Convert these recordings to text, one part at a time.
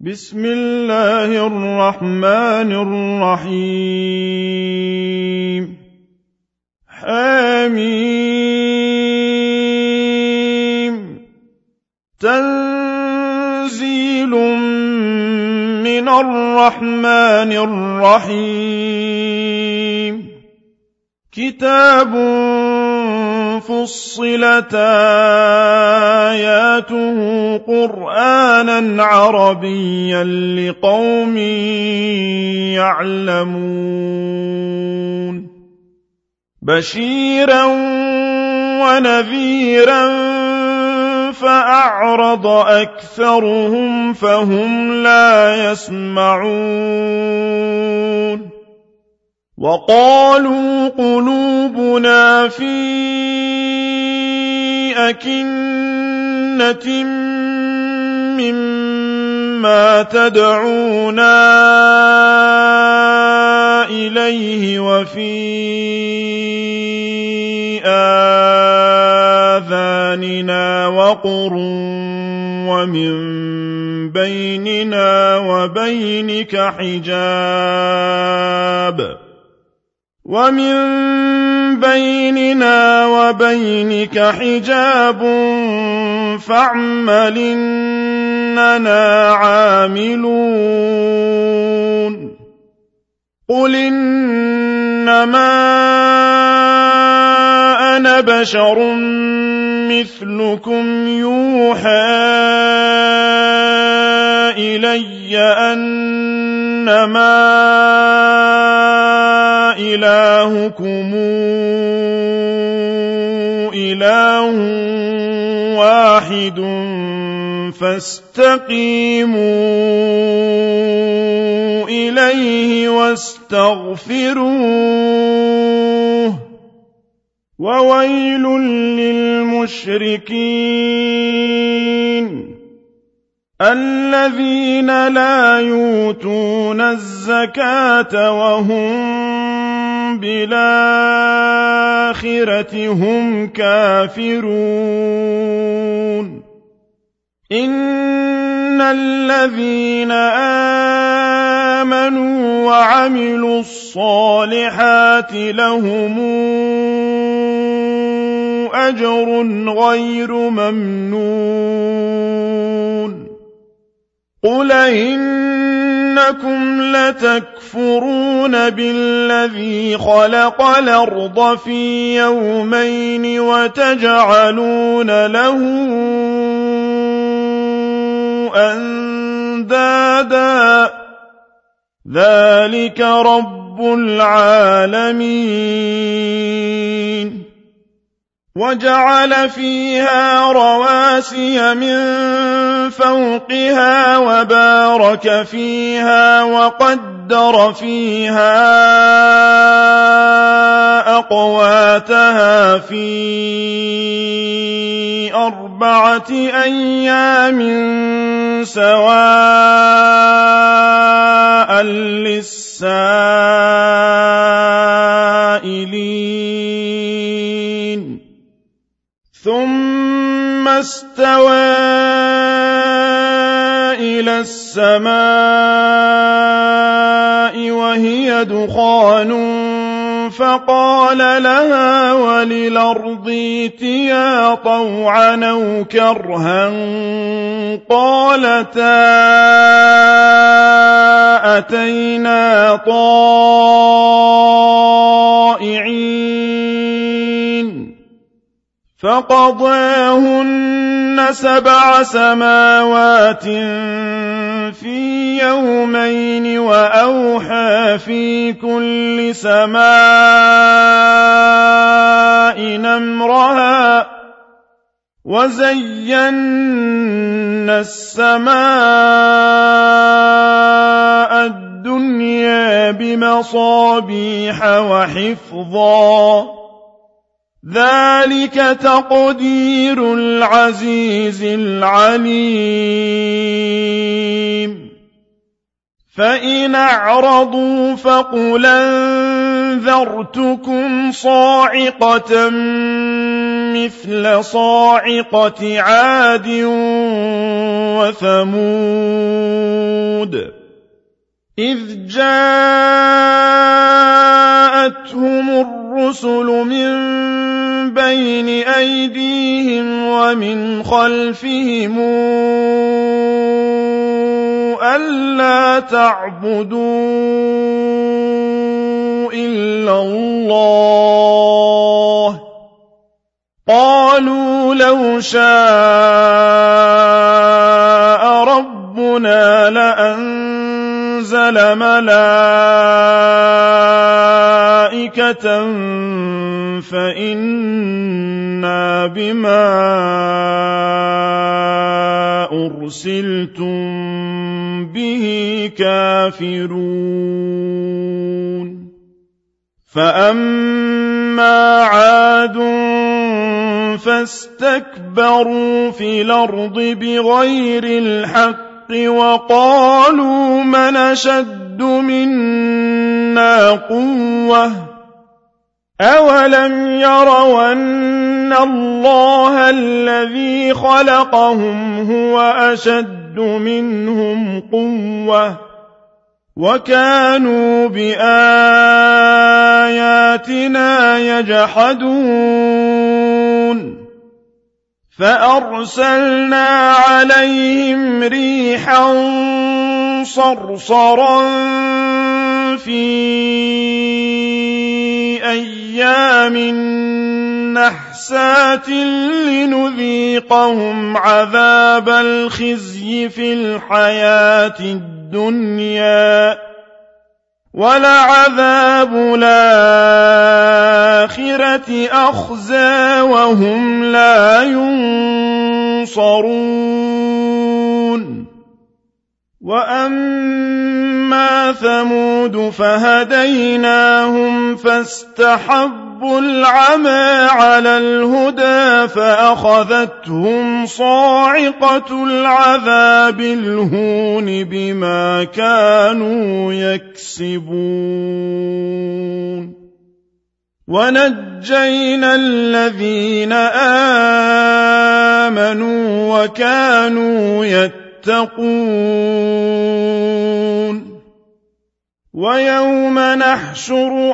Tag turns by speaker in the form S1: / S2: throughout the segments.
S1: بسم الله الرحمن الرحيم حميم تنزيل من الرحمن الرحيم كتاب فصلت آياته قرآنا عربيا لقوم يعلمون بشيرا ونذيرا فأعرض أكثرهم فهم لا يسمعون وقالوا قلوبنا في أكنة مما تدعونا إليه وفي آذاننا وقر ومن بيننا وبينك حجاب فاعمل إننا عاملون قل إنما أنا بشر مثلكم يوحى إلي أنما إلهكم إله واحد فاستقيموا إليه واستغفروه وويل للمشركين الذين لا يؤتون الزكاة وهم بالآخرة هم كافرون إن الذين آمنوا وعملوا الصالحات لهم أجر غير ممنون قل إنكم لتكفرون بالذي خلق الأرض في يومين وتجعلون له أندادا ذلك رب العالمين وجعل فيها رواسي من فوقها وبارك فيها وقدر فيها أقواتها في 4 أيام سواء للسائلين ثم استوى إلى السماء وهي دخان فقال لها وللأرض ائتيا طوعا أو كرها قالتا أتينا طائعين فقضاهن 7 سماوات في يومين وأوحى في كل سماء أمرها وزينا السماء الدنيا بمصابيح وحفظا ذلك تقدير العزيز العليم فإن أعرضوا فقل أنذرتكم صاعقة مثل صاعقة عاد وثمود إذ جاءتهم الرسل من بين أيديهم ومن خلفهم ألا تعبدوا إلا الله قالوا لو شاء ربنا لأنزل ملائكة فإنا بما أرسلتم به كافرون فأما عاد فاستكبروا في الأرض بغير الحق وقالوا من أشد منا قوة أولم يروا أن الله الذي خلقهم هو أشد منهم قوة وكانوا بآياتنا يجحدون فأرسلنا عليهم ريحا صرصرا في أيام نحسات لنذيقهم عذاب الخزي في الحياة الدنيا ولعذاب الآخرة أخزى وهم لا ينصرون وأما ثمود فهديناهم فاستحبوا العمى على الهدى فأخذتهم صاعقة العذاب الهون بما كانوا يكسبون ونجينا الذين آمنوا وكانوا يتقون ويوم نحشر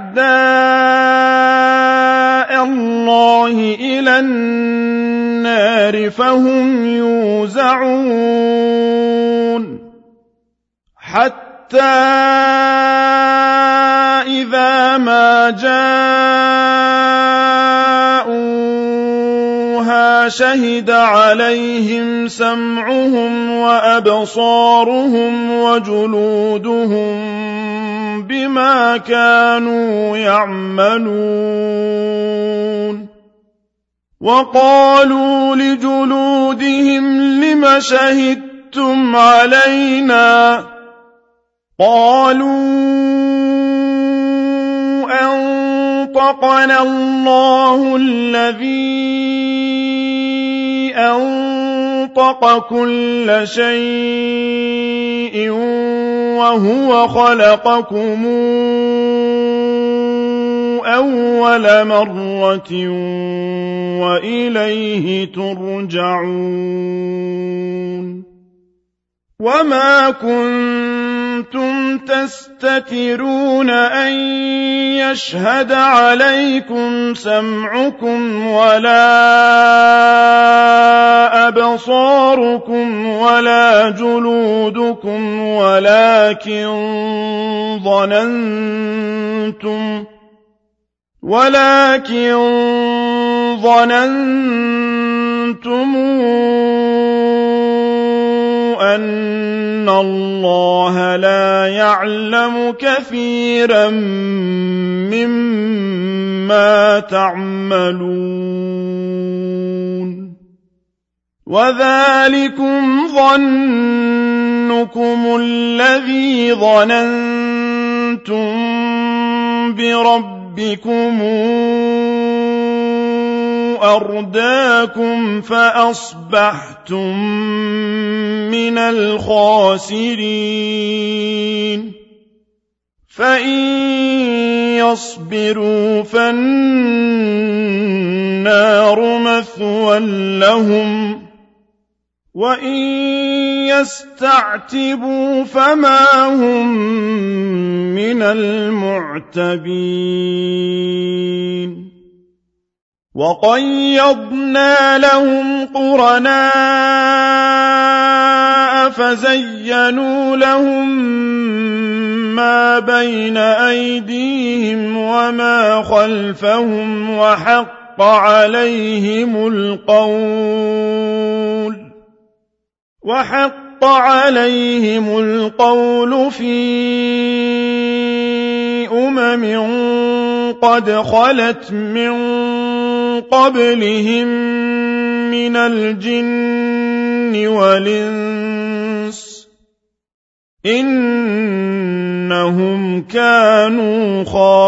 S1: أعداء الله إلى النار فهم يوزعون حتى إذا ما جاءوها شهد عليهم سمعهم وأبصارهم وجلودهم بما كانوا يعملون وقالوا لجلودهم لم شهدتم علينا قالوا أنطقنا الله الذي أنطق كل شيء وهو خلقكم أول مرة وإليه ترجعون وما كنتم تستترون أن يشهد عليكم سمعكم ولا أبصاركم ولا جلودكم ولكن ظننتم أن الله لا يعلم كثيرا مما تعملون وذلكم ظنكم الذي ظننتم بربكم أرداكم فأصبحتم من الخاسرين فإن يصبروا فالنار مثوى لهم وَإِن يَسْتَعْتِبُوا فَمَا هُم مِّنَ الْمُعْتَبِينَ وَقَيَّضْنَا لَهُمْ قُرَنَاءَ فَزَيَّنُوا لَهُم مَّا بَيْنَ أَيْدِيهِمْ وَمَا خَلْفَهُمْ وَحَقَّ عَلَيْهِمُ الْقَوْلُ فِي قَدْ خَلَتْ مِن قَبْلِهِم مِّنَ الْجِنِّ وَالْإِنسِ ۖ إِنَّهُمْ كَانُوا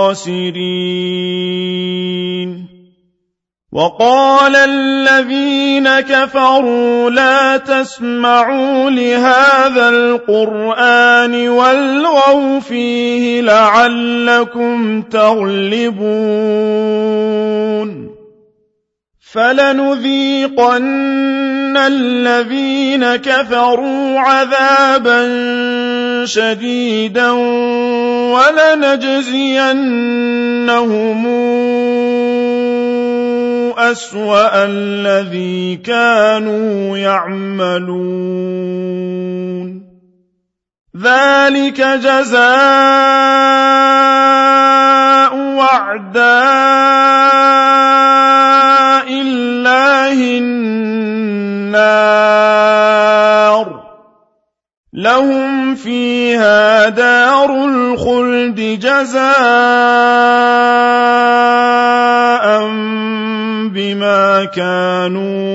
S1: خَاسِرِينَ وَقَالَ الَّذِينَ كَفَرُوا لَا تَسْمَعُوا لِهَٰذَا الْقُرْآنِ وَالْغَوْا فِيهِ لَعَلَّكُمْ تَغْلِبُونَ فَلَنُذِيقَنَّ الَّذِينَ كَفَرُوا عَذَابًا شَدِيدًا وَلَنَجْزِيَنَّهُمْ أَسْوَأَ الَّذِي كَانُوا يَعْمَلُونَ ذَلِكَ جَزَاءُ أَعْدَاءِ اللَّهِ النَّارُ لَهُمْ فِيهَا دَارُ الْخُلْدِ جَزَاءً بِمَا كَانُوا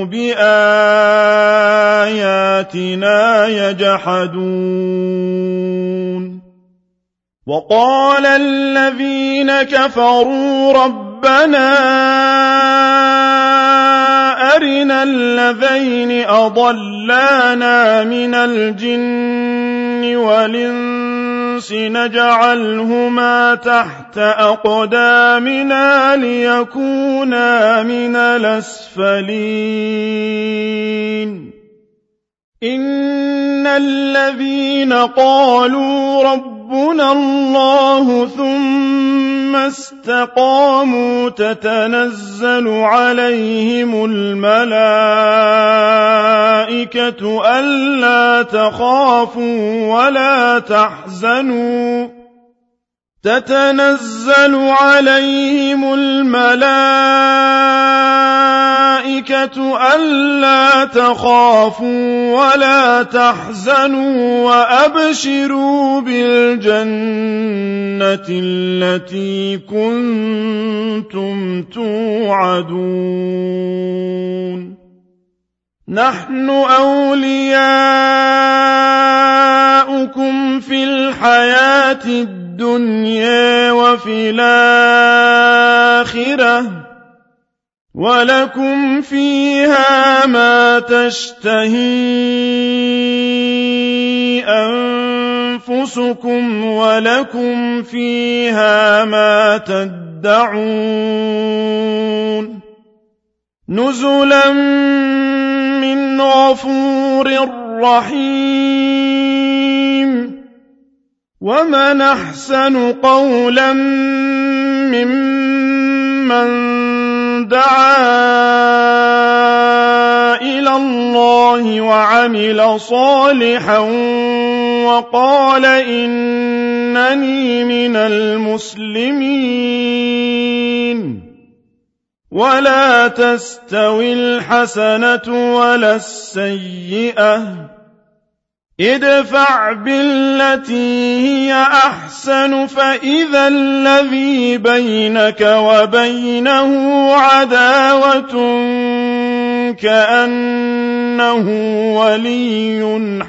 S1: بِآيَاتِنَا يَجْحَدُونَ وَقَالَ الَّذِينَ كَفَرُوا رَبَّنَا أَرِنَا اللَّذَيْنِ أَضَلَّانَا مِنَ الْجِنِّ وَالْإِنسِ نَجْعَلْهُمَا تَحْتَ أَقْدَامِنَا لِيَكُونَا مِنَ الْأَسْفَلِينَ إِنَّ الَّذِينَ قَالُوا رَبُّنَا اللَّهُ ثُمَّ اسْتَقَامُوا تَتَنَزَّلُ عَلَيْهِمُ الْمَلَائِكَةُ أَلَّا تَخَافُوا وَلَا تَحْزَنُوا وَأَبْشِرُوا بِالْجَنَّةِ الَّتِي كُنتُمْ تُوعَدُونَ نَحْنُ أَوْلِيَاؤُكُمْ فِي الْحَيَاةِ الدُّنْيَا وَفِي الْآخِرَةِ ۖ وَلَكُمْ فِيهَا مَا تَشْتَهِي أَنفُسُكُمْ وَلَكُمْ فِيهَا مَا تَدَّعُونَ نُزُلًا مِّنْ غَفُورٍ رَّحِيمٍ وَمَنْ أَحْسَنُ قَوْلًا مِّمَّن دَعَا إِلَى اللَّهِ وَعَمِلَ صَالِحًا وَقَالَ إِنَّنِي مِنَ الْمُسْلِمِينَ وَلَا تَسْتَوِي الْحَسَنَةُ وَلَا السَّيِّئَةُ ادْفَعْ بِالَّتِي هِيَ أَحْسَنُ فَإِذَا الَّذِي بَيْنَكَ وَبَيْنَهُ عَدَاوَةٌ كَأَنَّهُ وَلِيٌّ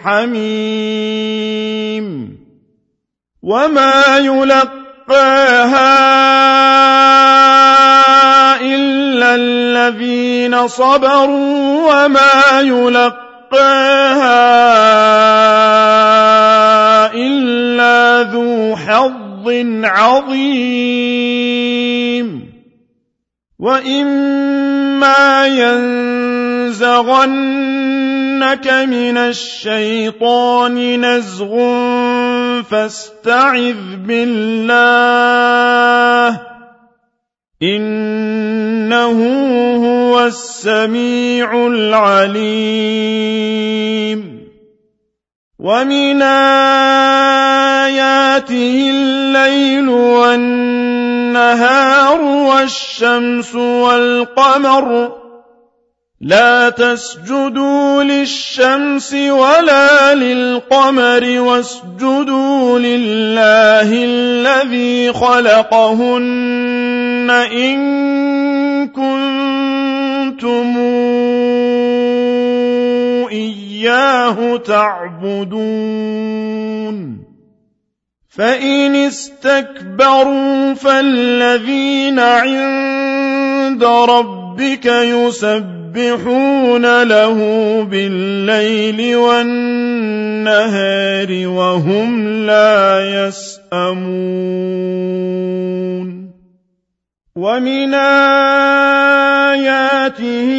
S1: حَمِيمٌ وَمَا يُلَقَّاهَا إِلَّا الَّذِينَ صَبَرُوا وَمَا يُلَقَّاهَا إِلَّا ذُو حَظٍّ عَظِيمٍ وَإِمَّا يَنزَغَنَّكَ ينزغنك من الشيطان نزغ فاستعذ بالله إنه هو السميع العليم ومن آياته الليل والنهار والشمس والقمر لا تسجدوا للشمس ولا للقمر واسجدوا لله الذي خلقهن إن كنتم إياه تعبدون فإن استكبروا فالذين عند ربك يسبحون له بالليل والنهار وهم لا يسأمون ومن آياته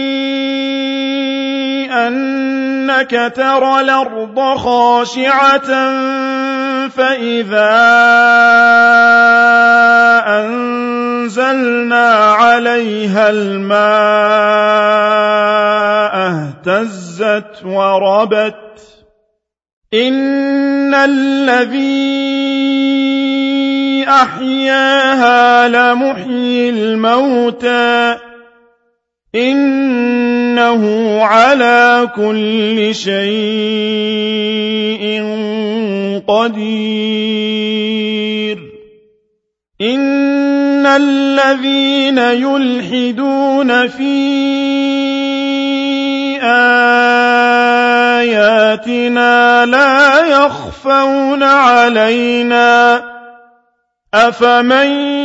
S1: أنك ترى الأرض خاشعة فإذا أنزلنا عليها الماء اهتزت وربت إن الذي أحياها لمحيي الموتى إنه على كل شيء قدير إن الذين يلحدون في آياتنا لا يخفون علينا أفمن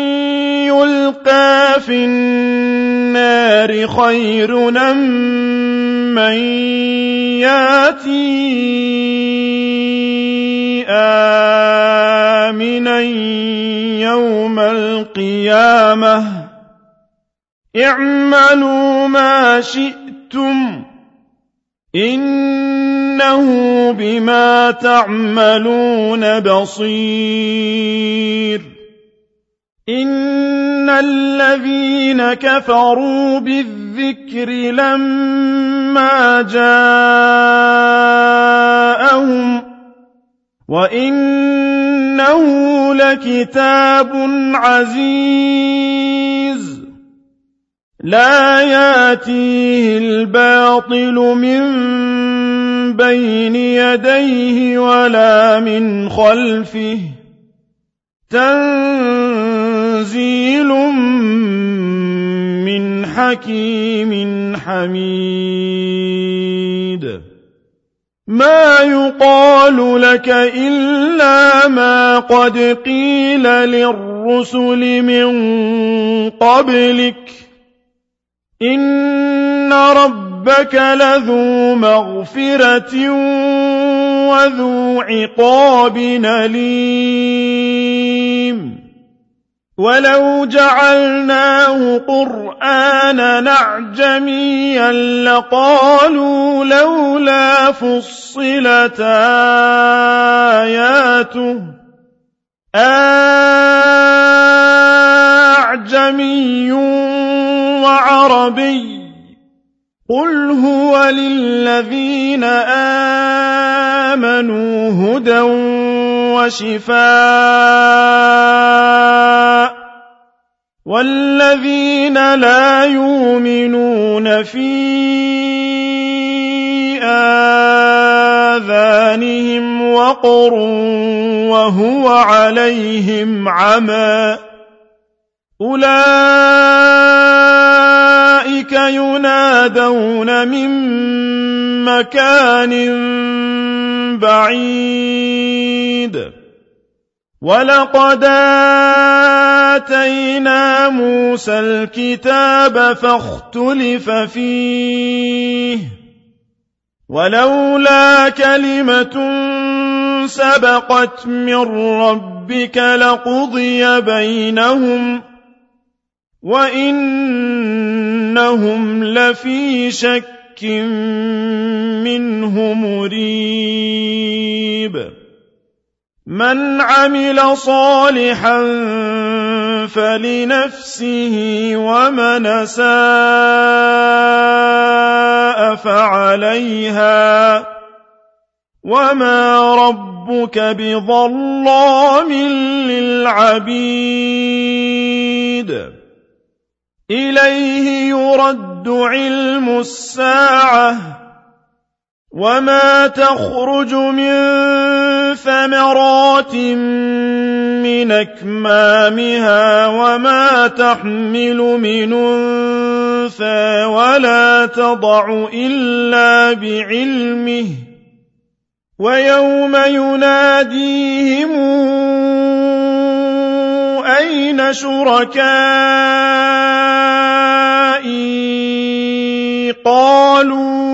S1: يلقى في النار خير أم من ياتي آمنا يوم القيامة اعملوا ما شئتم إنه بما تعملون بصير إن الذين كفروا بالذكر لما جاءهم وإنه لكتاب عزيز لا ياتيه الباطل من بين يديه ولا من خلفه تنزيل من حكيم حميد ما يقال لك إلا ما قد قيل للرسل من قبلك إن ربك لذو مغفرة وذو عقاب أليم ولو جعلناه قرآنا أعجميا لقالوا لولا فصلت آياته أعجمي وعربي قل هو للذين آمنوا هدى وشفاء والذين لا يؤمنون في آذانهم وقر وهو عليهم عمى أولئك ينادون من مكان بعيد ولقد آتينا موسى الكتاب فاختلف فيه ولولا كلمة سبقت من ربك لقضي بينهم وإنهم لفي شك منه مريب من عمل صالحا فلنفسه ومن أساء فعليها وما ربك بظلام للعبيد إليه يرد علم الساعة وما تخرج من ثمرات من أكمامها وما تحمل من أنثى ولا تضع إلا بعلمه ويوم يناديهم أين شركائي قالوا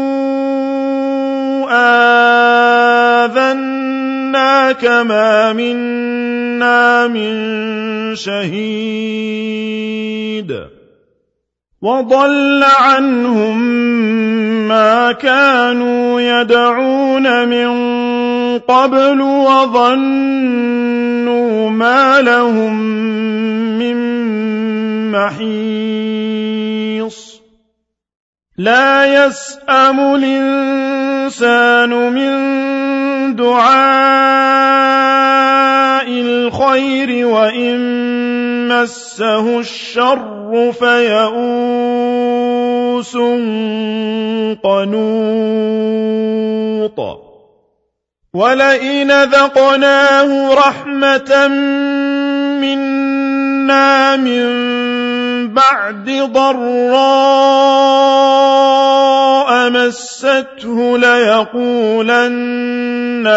S1: آذناك ما منا من شهيد وضل عنهم ما كانوا يدعون من قبل وظنوا ما لهم من محيص لا يسأم الإنسان من دعاء الخير وإن مسه الشر فيئوس قنوط ولئن ذقناه رحمة منا من بعد ضراء مسته ليقولن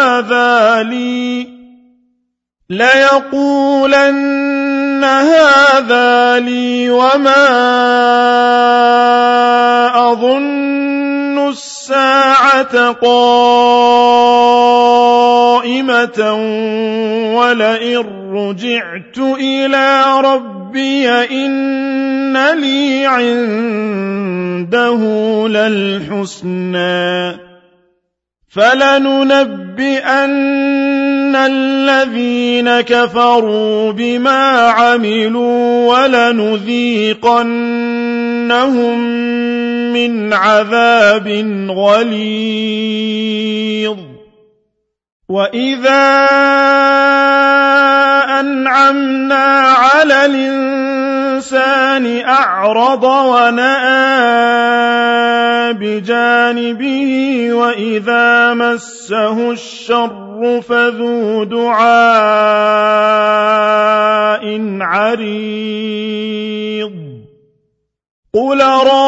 S1: هذا لي وما أظن الساعة قائمة ولئن رجعت إلى ربي إن لي عنده للحسنى فلننبئن الذين كفروا بما عملوا ولنذيقنهم من عذاب غليظ وإذا أنعمنا على الإنسان أعرض ونأى بجانبه وإذا مسه الشر فذو دعاء عريض قل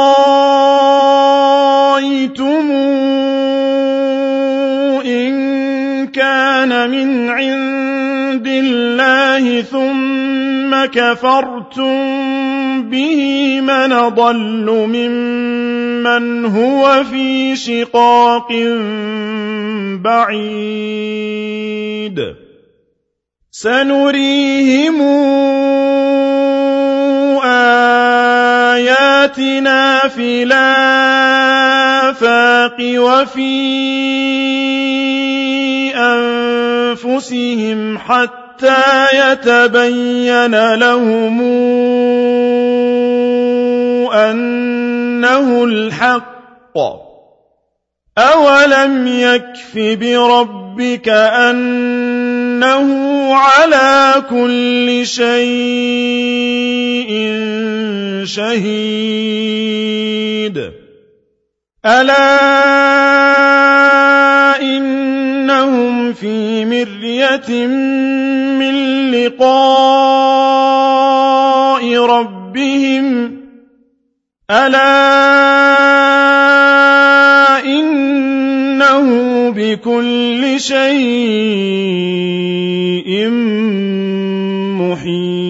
S1: رأيتم إن كان من عند الله ثم كفرتم به من ضل ممن هو في شقاق بعيد سنريهم آياتنا في الآفاق وفي أنفسهم حتى يتبين لهم أنه الحق أولم يكف بربك أنه على كل شيء شهيد ألا إنهم في مرية من لقاء ربهم ألا إنه بكل شيء محيط